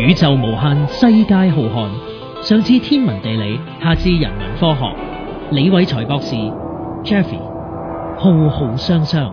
宇宙無限，世界浩瀚，上至天文地理，下至人文科學。李偉才博士 Jeffrey 浩浩湯湯，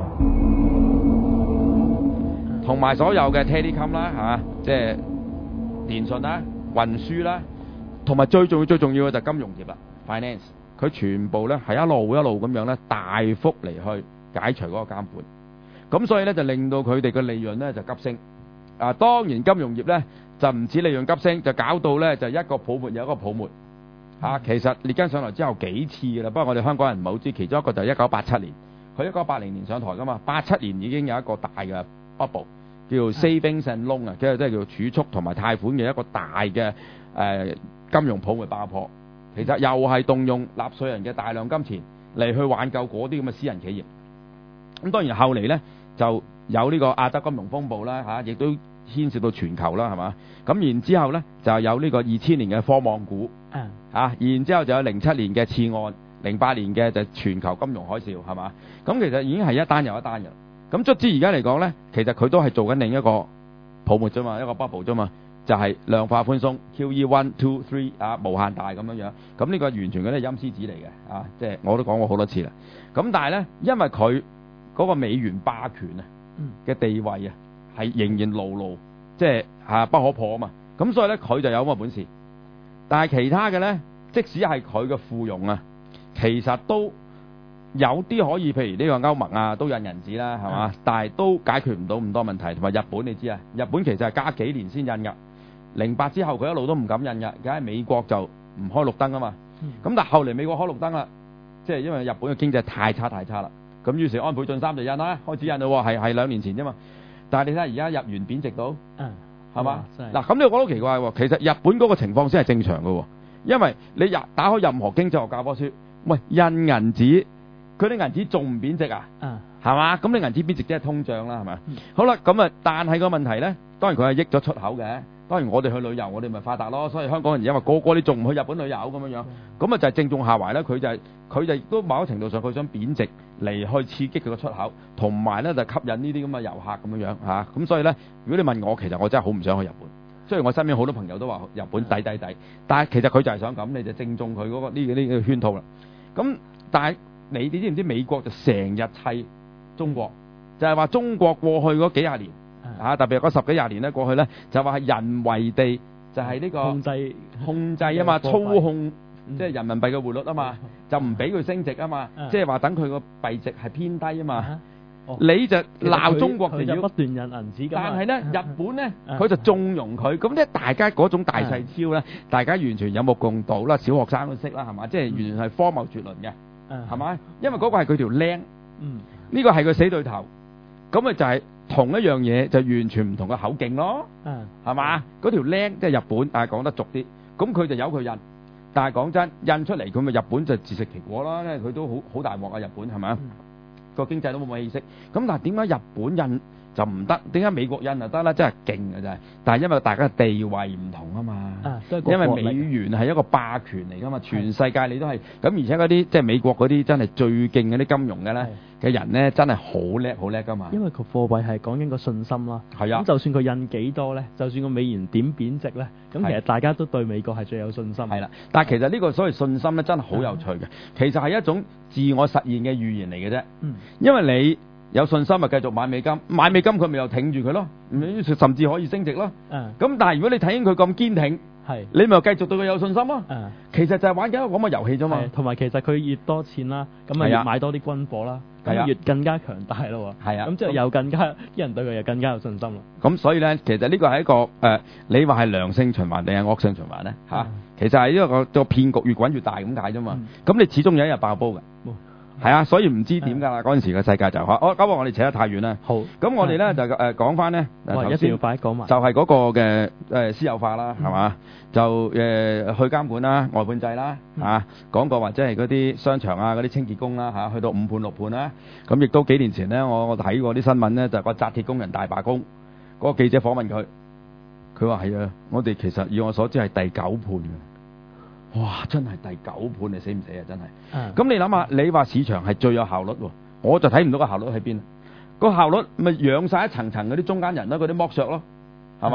同埋所有嘅 telecom 啦嚇，即係電信啦、運輸啦，同埋最重要嘅就係金融業啦 ，finance， 佢全部咧係一路咁樣咧大幅嚟去解除嗰個監管，咁所以咧就令到佢哋嘅利潤咧就急升。啊，當然金融業咧就唔止利潤急升，就搞到咧就一個泡沫有一個泡沫。其實列根上來之後幾次㗎啦，不過我哋香港人唔係好知，其中一個就係1987年，佢1980年上台㗎嘛，87年已經有一個大嘅 bubble， 叫 savings and loan 啊，即係叫儲蓄同埋貸款嘅一個大嘅金融泡沫爆破。其實又係動用納稅人嘅大量金錢嚟去挽救嗰啲咁嘅私人企業。咁當然後嚟咧就有呢個亞洲金融風暴啦嚇，亦都牽涉到全球啦係嘛。咁然之後咧就有呢個2000年嘅科網股。然之後就有07年嘅次按，08年嘅就全球金融海嘯係嘛，咁其實已經係一單又一單嘅。咁卒之而家嚟講呢，其實佢都係做緊另一個泡沫啫嘛，一個 bubble 啫嘛，就係量化寬鬆 QE 1, 2, 3無限大咁樣樣。咁呢個完全嗰啲係陰司紙嚟嘅即係我都講過好多次啦。咁但係呢，因為佢嗰個美元霸權嘅地位係仍然牢即係不可破啊嘛。咁所以呢，佢就有咁嘅本事。但係其他嘅呢，即使係佢嘅附庸其實都有啲可以，譬如呢個歐盟都印銀紙啦，係嘛？但係都解決唔到咁多問題。同埋日本你知日本其實係加幾年先印㗎。08之後佢一路都唔敢印㗎，梗係美國就唔開綠燈啊嘛。咁但係後嚟美國開綠燈啦，即係因為日本嘅經濟太差啦。咁於是安倍晉三就印啦，開始印啦喎，係2年前啫嘛。但係你睇下而家日元貶值到。係嘛？嗱，咁你覺得好奇怪喎？其實日本嗰個情況先係正常嘅喎，因為你打開任何經濟學教科書，喂，印銀紙，佢啲銀紙仲唔貶值啊？係嘛？咁你銀紙貶值即係通脹啦，係咪？好啦，咁但係個問題咧，當然佢係益咗出口嘅。當然我哋去旅遊，我哋咪發達咯。所以香港人因為個你仲唔去日本旅遊咁樣，咁就係正中下懷咧。佢就亦都某程度上佢想貶值嚟去刺激佢個出口，同埋咧就吸引呢啲咁嘅遊客咁樣嚇。咁所以咧，如果你問我，其實我真係好唔想去日本。雖然我身邊好多朋友都話日本抵，但係其實佢就係想咁，你就正中佢嗰個呢個圈套啦。咁但係你知唔知美國就成日砌中國，就係話中國過去嗰幾廿年。特別係嗰10幾20年咧過去咧，就話係人為地就係呢個控制啊嘛，操控即係人民幣嘅匯率啊嘛，就唔俾佢升值啊嘛，即係話等佢個幣值係偏低啊嘛。你就鬧中國就要不斷印銀紙， 但係咧日本咧佢就縱容佢，咁咧大家嗰種大細超咧，大家完全有目共睹啦，小學生都識啦，係嘛？即係完全係荒謬絕倫嘅，係咪？因為嗰個係佢條僆，呢個係佢死對頭，咁咪就係。同一樣嘢就完全唔同嘅口徑咯，係嘛？嗰條僆即係日本，但係講得俗啲，咁佢就由佢印，但係講真，印出嚟佢咪日本就自食其果啦，因為佢都好大鑊啊！日本係咪？個經濟都冇乜氣息，咁但係點解日本印就唔得？點解美國印就得啦？真係勁嘅真係，但係因為大家嘅地位唔同啊嘛，因為美元係一個霸權嚟噶嘛，全世界你都係咁，而且嗰啲即係美國嗰啲真係最勁嗰啲金融嘅咧嘅人咧，真係好叻噶嘛。 因為個貨幣係講緊個信心啦，咁就算佢印幾多咧，就算個美元點貶值咧，咁其實大家都對美國係最有信心。係啦， 但係其實呢個所謂信心咧，真係好有趣嘅，其實係一種自我實現嘅預言嚟嘅啫。因為你有信心咪繼續買美金佢咪又挺住佢咯，甚至可以升值咯。咁但係如果你睇見佢咁堅挺，你咪又繼續對佢有信心咯。其實就係玩緊一個咁嘅遊戲啫嘛。 同埋其實佢越多錢啦，咁咪越買多啲軍火啦，咁越更加強大咯。咁即係又更加啲人對佢又更加有信心咯。咁所以咧，其實呢個係一個你話係良性循環定係惡性循環咧？其實係因為個騙局越滾越大咁解啫嘛。咁你始終有一日爆煲嘅。係啊，所以唔知點㗎啦。嗰陣時嘅世界就咁我哋扯得太遠啦。好，咁我哋咧就講翻咧， 一定要快講埋， 就係嗰個嘅私有化啦，係嘛？就去監管啦，外判制啦，講過或者係嗰啲商場嗰啲清潔工啦，去到5判6判啦。咁亦都幾年前咧，我睇過啲新聞咧，就係個紮鐵工人大罷工，嗰個記者訪問佢，佢話係啊，我哋其實以我所知係第9判嘅。哇！真係第9判，你死唔死啊？真係。咁你諗下，你話市場係最有效率喎，我就睇唔到個效率喺邊。個效率咪養晒一層層嗰啲中間人咯，嗰啲剝削咯，係嘛？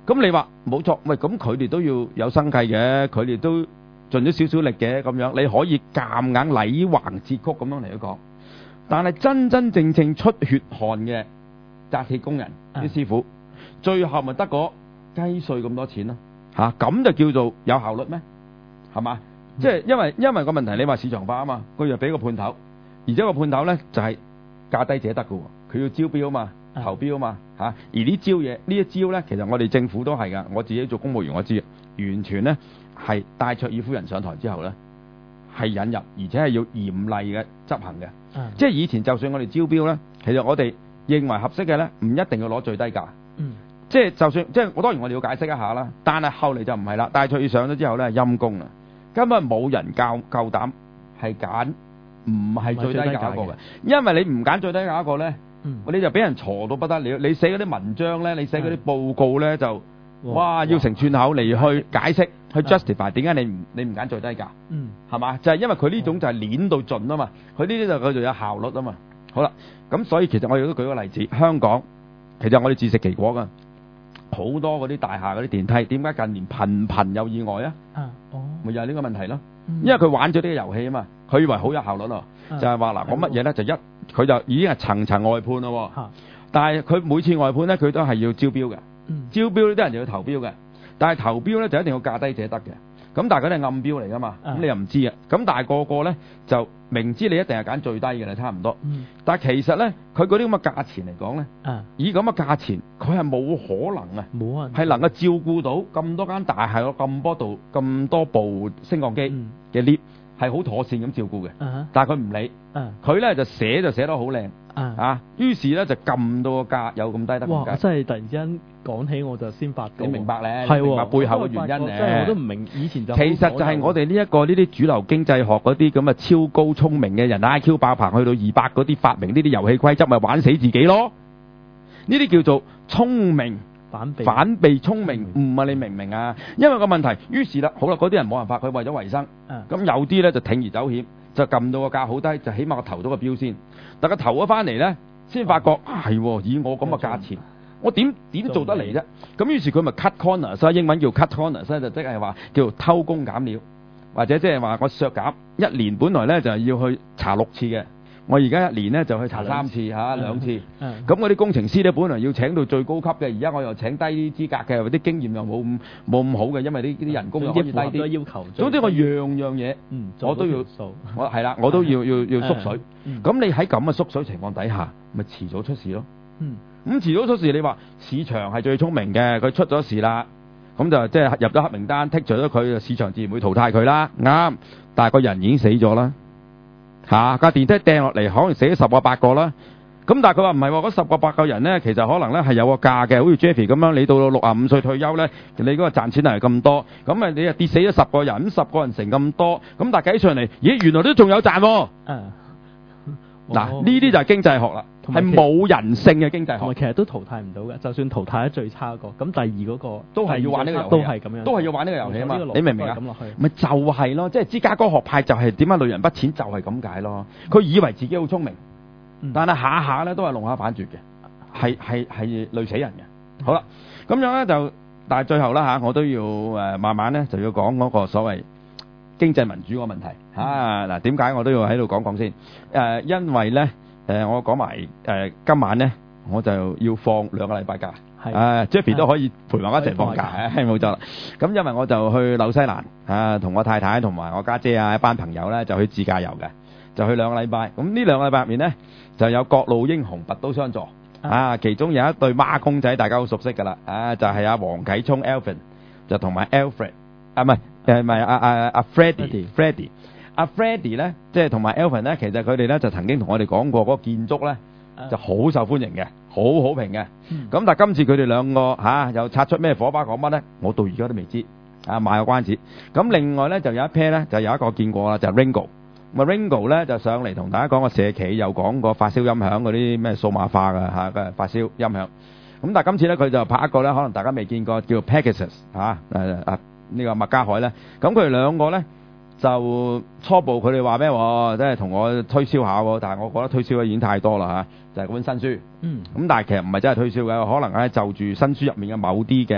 咁你話冇錯，喂，咁佢哋都要有生計嘅，佢哋都盡咗少少力嘅咁樣，你可以夾硬禮橫節曲咁樣嚟講。但係真真正正出血汗嘅紮鐵工人啲師傅，最後咪得個雞碎咁多錢咯嚇，咁就叫做有效率咩？係嘛？即係因為個問題，你話市場化啊嘛，佢又俾個判頭，而且個判頭咧就係價低者得嘅喎，佢要招標啊嘛，投標啊嘛嚇。而呢招嘢呢一招咧，其實我哋政府都係㗎，我自己做公務員我知，完全咧係戴卓爾夫人上台之後咧係引入，而且係要嚴厲嘅執行嘅。即係以前就算我哋招標咧，其實我哋認為合適嘅咧，唔一定要攞最低價。即係就算即係我當然我哋要解釋一下啦，但係後嚟就唔係啦。戴卓爾上咗之後咧，陰公啦，根本冇人夠膽係揀唔係最低價個嘅，因為你唔揀最低價個咧，你就俾人鋤到不得了。你寫嗰啲文章咧，你寫嗰啲報告咧就哇要成串口嚟去解釋去 justify 點解你唔揀最低價，係嘛？就係因為佢呢種就係攣到盡啊嘛，佢呢啲就叫做有效率啊嘛。好啦，咁所以其實我亦都舉個例子，香港其實我哋自食其果㗎。好多嗰啲大廈嗰啲電梯，點解近年頻有意外啊？咪又係呢個問題咯。因為佢玩咗呢個遊戲啊嘛，佢以為好有效率咯，就係話嗱，我乜嘢咧就佢就已經係層外判咯。但係佢每次外判咧，佢都係要招標嘅。招標呢啲人就要投標嘅，但係投標咧就一定要價低者得嘅。咁但係嗰啲係暗標嚟噶嘛，咁你又唔知啊。咁但係個咧就明知你一定係揀最低嘅啦，差唔多。但係其實咧，佢嗰啲咁嘅價錢嚟講咧，以咁嘅價錢，佢係冇可能啊，係能夠照顧到咁多間大廈有咁多部升降機嘅 lift，係好妥善咁照顧嘅。但係佢唔理，佢咧就寫得好靚。於是咧就撳到個價有咁低得咁解。 哇！真係突然之間講起我就先發覺。 你明白咧？你明白背後嘅原因咧？ 真係我都唔明，以前就其實就係我哋呢啲主流經濟學嗰啲咁嘅超高聰明嘅人 IQ 爆棚去到200嗰啲發明呢啲遊戲規則，咪玩死自己咯？呢啲叫做聰明反被聰明，唔係你明唔明啊？因為個問題，於是啦，好啦，嗰啲人冇辦法，佢為咗維生，咁有啲咧就鋌而走險，就撳到個價好低，就起碼我投到個標先。但佢投咗翻嚟咧，先發覺係以我咁嘅價錢，我點做得嚟啫？咁於是佢咪 cut corner，所以英文叫 cut corner，所以就即係話叫做偷工減料，或者即係話我削減一年本來咧就係要去查6次嘅，我而家一年咧就去查3次嚇2次。咁嗰啲工程師咧本來要請到最高級嘅，而家我又請低啲資格嘅，或者經驗又冇咁好嘅，因為啲人工又可以低啲。要求。總之我樣嘢，我都要我都要縮水。咁你喺咁嘅縮水情況底下，咪遲早出事咯。咁遲早出事，你話市場係最聰明嘅，佢出咗事啦，咁就即係入咗黑名單，剔除咗佢，市場自然會淘汰佢啦。啱，但係個人已經死咗啦。架電梯掟落嚟，可能死咗10個8個啦。咁但係佢話唔係喎，嗰10個8個人咧，其實可能咧係有個價嘅，好似 Jeffy 咁樣，你到65歲退休咧，你嗰個賺錢係咁多，咁啊你啊跌死咗10個人，咁10個人成咁多，咁但係計上嚟，咦原來都仲有賺喎。嗱呢啲就係經濟學啦，係冇人性嘅經濟學。 其實都淘汰唔到嘅，就算淘汰得最差個，咁第二嗰個都係要玩呢個遊戲， 都係咁樣， 都係要玩呢個遊戲啊嘛。你明唔明啊？咪就係咯，即係芝加哥學派就係點解累人不淺就係咁解咯。佢以為自己好聰明，但係下下咧都係弄巧反拙嘅，係累死人嘅。好啦，咁樣咧就，但係最後啦我都要慢慢咧就要講嗰個所謂經濟民主個問題嗱，點解我都要喺度講先？因為咧我講埋今晚咧我就要放2個禮拜假，Jeffy 都可以陪我一齊放假，冇錯啦。咁因為我就去紐西蘭同我太太同埋我家姐一班朋友咧就去自駕遊嘅，就去2個禮拜。咁呢2個禮拜入面咧就有各路英雄拔刀相助其中有一對孖公仔大家好熟悉㗎啦，就係阿黃啟聰 Alvin 就同埋 Alfred 唔係阿 Freddie 阿 Freddie 咧，即係同埋 Alvin 咧，其實佢哋咧就曾經同我哋講過嗰個建築咧就好受歡迎嘅，好好評嘅。咁但係今次佢哋兩個又擦出咩火花講乜咧？我到而家都未知賣個關子。咁另外咧就有一 pair 咧，就有一個見過啦，就 Ringo。咁 Ringo 咧就上嚟同大家講個社企，又講個發燒音響嗰啲咩數碼化嘅發燒音響。咁但係今次咧佢就拍一個咧，可能大家未見過，叫 Pegasus 呢個麥加海咧。咁佢哋兩個咧就初步佢哋話咩？即係同我推銷下喎，但係我覺得推銷嘅已經太多啦就係嗰本新書。咁但係其實唔係真係推銷嘅，可能咧就住新書入面嘅某啲嘅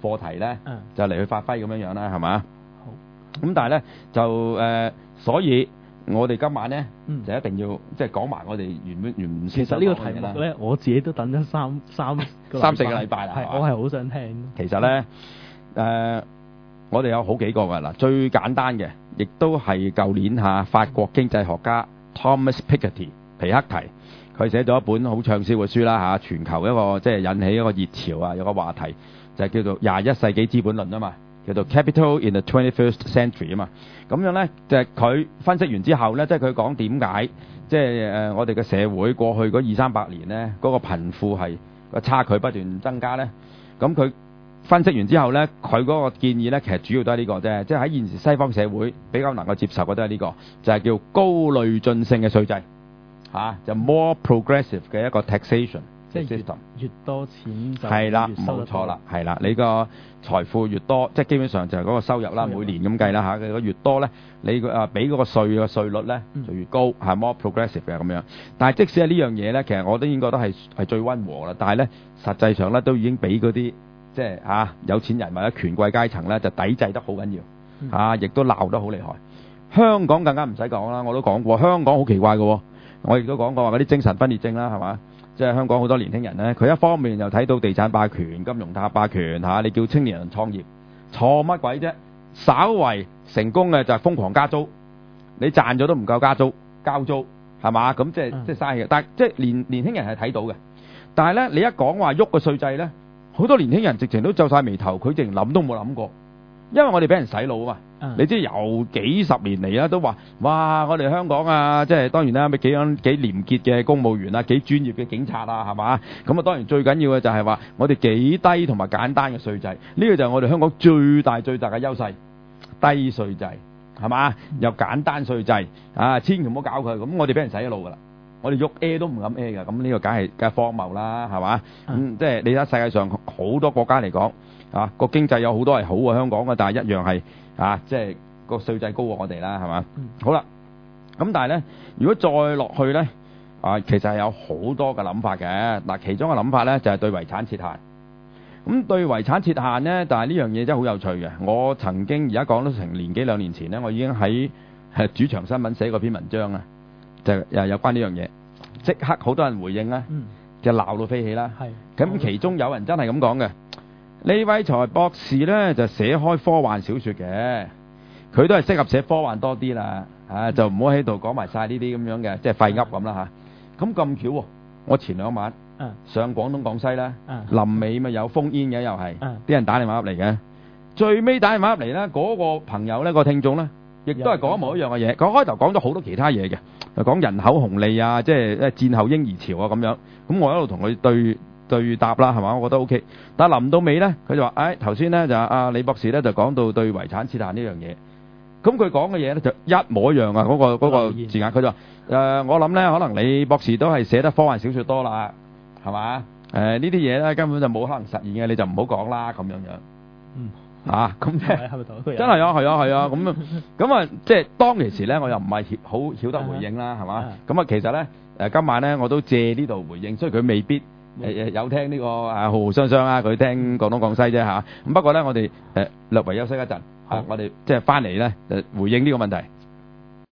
課題咧，就嚟去發揮咁樣啦，係嘛？ 好。 咁但係咧就所以我哋今晚咧就一定要即係講埋我哋原其實呢個題目咧，我自己都等咗三四個禮拜啦。我係好想聽。 其實咧我哋有好幾個㗎嗱，最簡單嘅，亦都係舊年法國經濟學家 Thomas Piketty 皮克提，佢寫咗一本好暢銷嘅書啦全球一個即係引起一個熱潮啊，有個話題就係叫做21世紀資本論啊嘛，叫做 Capital in the 21st Century 啊嘛。咁樣咧就係佢分析完之後咧，即係佢講點解即係我哋嘅社會過去嗰200-300年咧嗰個貧富係個差距不斷增加咧，咁佢分析完之後咧，佢嗰個建議咧，其實主要都係呢個啫，即係喺現時西方社會比較能夠接受嘅都係呢個，就係叫高累進性嘅稅制，就 more progressive 嘅一個 taxation 即係越多錢就係啦，冇錯啦，係啦，你個財富越多，即係基本上就係嗰個收入啦，每年咁計啦嚇，佢越多咧，你俾嗰個稅率咧就越高，係 more progressive 嘅咁樣。但係即使係呢樣嘢咧，其實我都已經覺得係最溫和啦，但係咧實際上咧都已經俾嗰啲即係有錢人或者權貴階層咧就抵制得好緊要，亦都鬧得好厲害。香港更加唔使講啦，我都講過，香港好奇怪嘅喎，我亦都講過話嗰啲精神分裂症啦，係嘛？即係香港好多年輕人咧，佢一方面又睇到地產霸權、金融霸權你叫青年人創業，錯乜鬼啫？稍為成功嘅就係瘋狂加租，你賺咗都唔夠加租交租，係嘛？咁即係嘥嘅。但係即係年輕人係睇到嘅，但係咧你一講話喐個稅制咧，好多年輕人直情都皺晒眉頭，佢直情諗都冇諗過，因為我哋俾人洗腦啊嘛。你知由幾十年嚟啦，都話哇，我哋香港即係當然啦，幾廉潔嘅公務員幾專業嘅警察係嘛？咁當然最緊要嘅就係話我哋幾低同埋簡單嘅稅制，呢個就係我哋香港最大嘅優勢，低稅制係嘛？又簡單稅制千祈唔好搞佢，咁我哋俾人洗咗腦㗎啦，我哋喐都唔敢㗎，咁呢個梗係荒謬啦，係嘛？即係你睇世界上好多國家嚟講個經濟有好多係好過香港嘅，但係一樣係即係個稅制高過我哋啦，係嘛？好啦，咁但係咧，如果再落去咧，其實係有好多嘅諗法嘅。嗱，其中嘅諗法咧就係對遺產設限。咁對遺產設限咧，但係呢樣嘢真係好有趣嘅。我曾經而家講咗成年幾兩年前咧，我已經喺主場新聞寫過篇文章啊，就又有關呢樣嘢，即刻好多人回應啦，就鬧到飛起啦。咁其中有人真係咁講嘅。李偉才博士咧就寫開科幻小說嘅，佢都係適合寫科幻多啲啦，就唔好喺度講埋晒呢啲咁樣嘅即係廢噏咁啦嚇。咁巧喎，我前兩晚上廣東廣西啦，臨尾咪有烽煙嘅又係，啲人打電話入嚟嘅，最尾打電話入嚟咧，嗰個朋友咧個聽眾咧，亦都係講一模一樣嘅嘢。佢開頭講咗好多其他嘢嘅，講人口紅利即係戰後嬰兒潮咁樣。咁我一路同佢對答啦，係嘛？我覺得 OK。但係臨到尾咧，佢就話：頭先咧就李博士咧就講到對遺產設限呢樣嘢。咁佢講嘅嘢咧就一模一樣啊！嗰個字眼，佢就話：我諗咧，可能李博士都係寫得科幻小說多啦，係嘛？呢啲嘢咧根本就冇可能實現嘅，你就唔好講啦咁樣樣。咁即係真係係啊！咁即係當其時咧，我又唔係好曉得回應啦，係嘛？咁其實咧今晚咧我都借呢度回應，所以佢未必。有聽呢個浩浩雙雙佢聽廣東廣西啫嚇。咁不過咧，我哋略為休息一陣，我哋即係翻嚟咧回應呢個問題。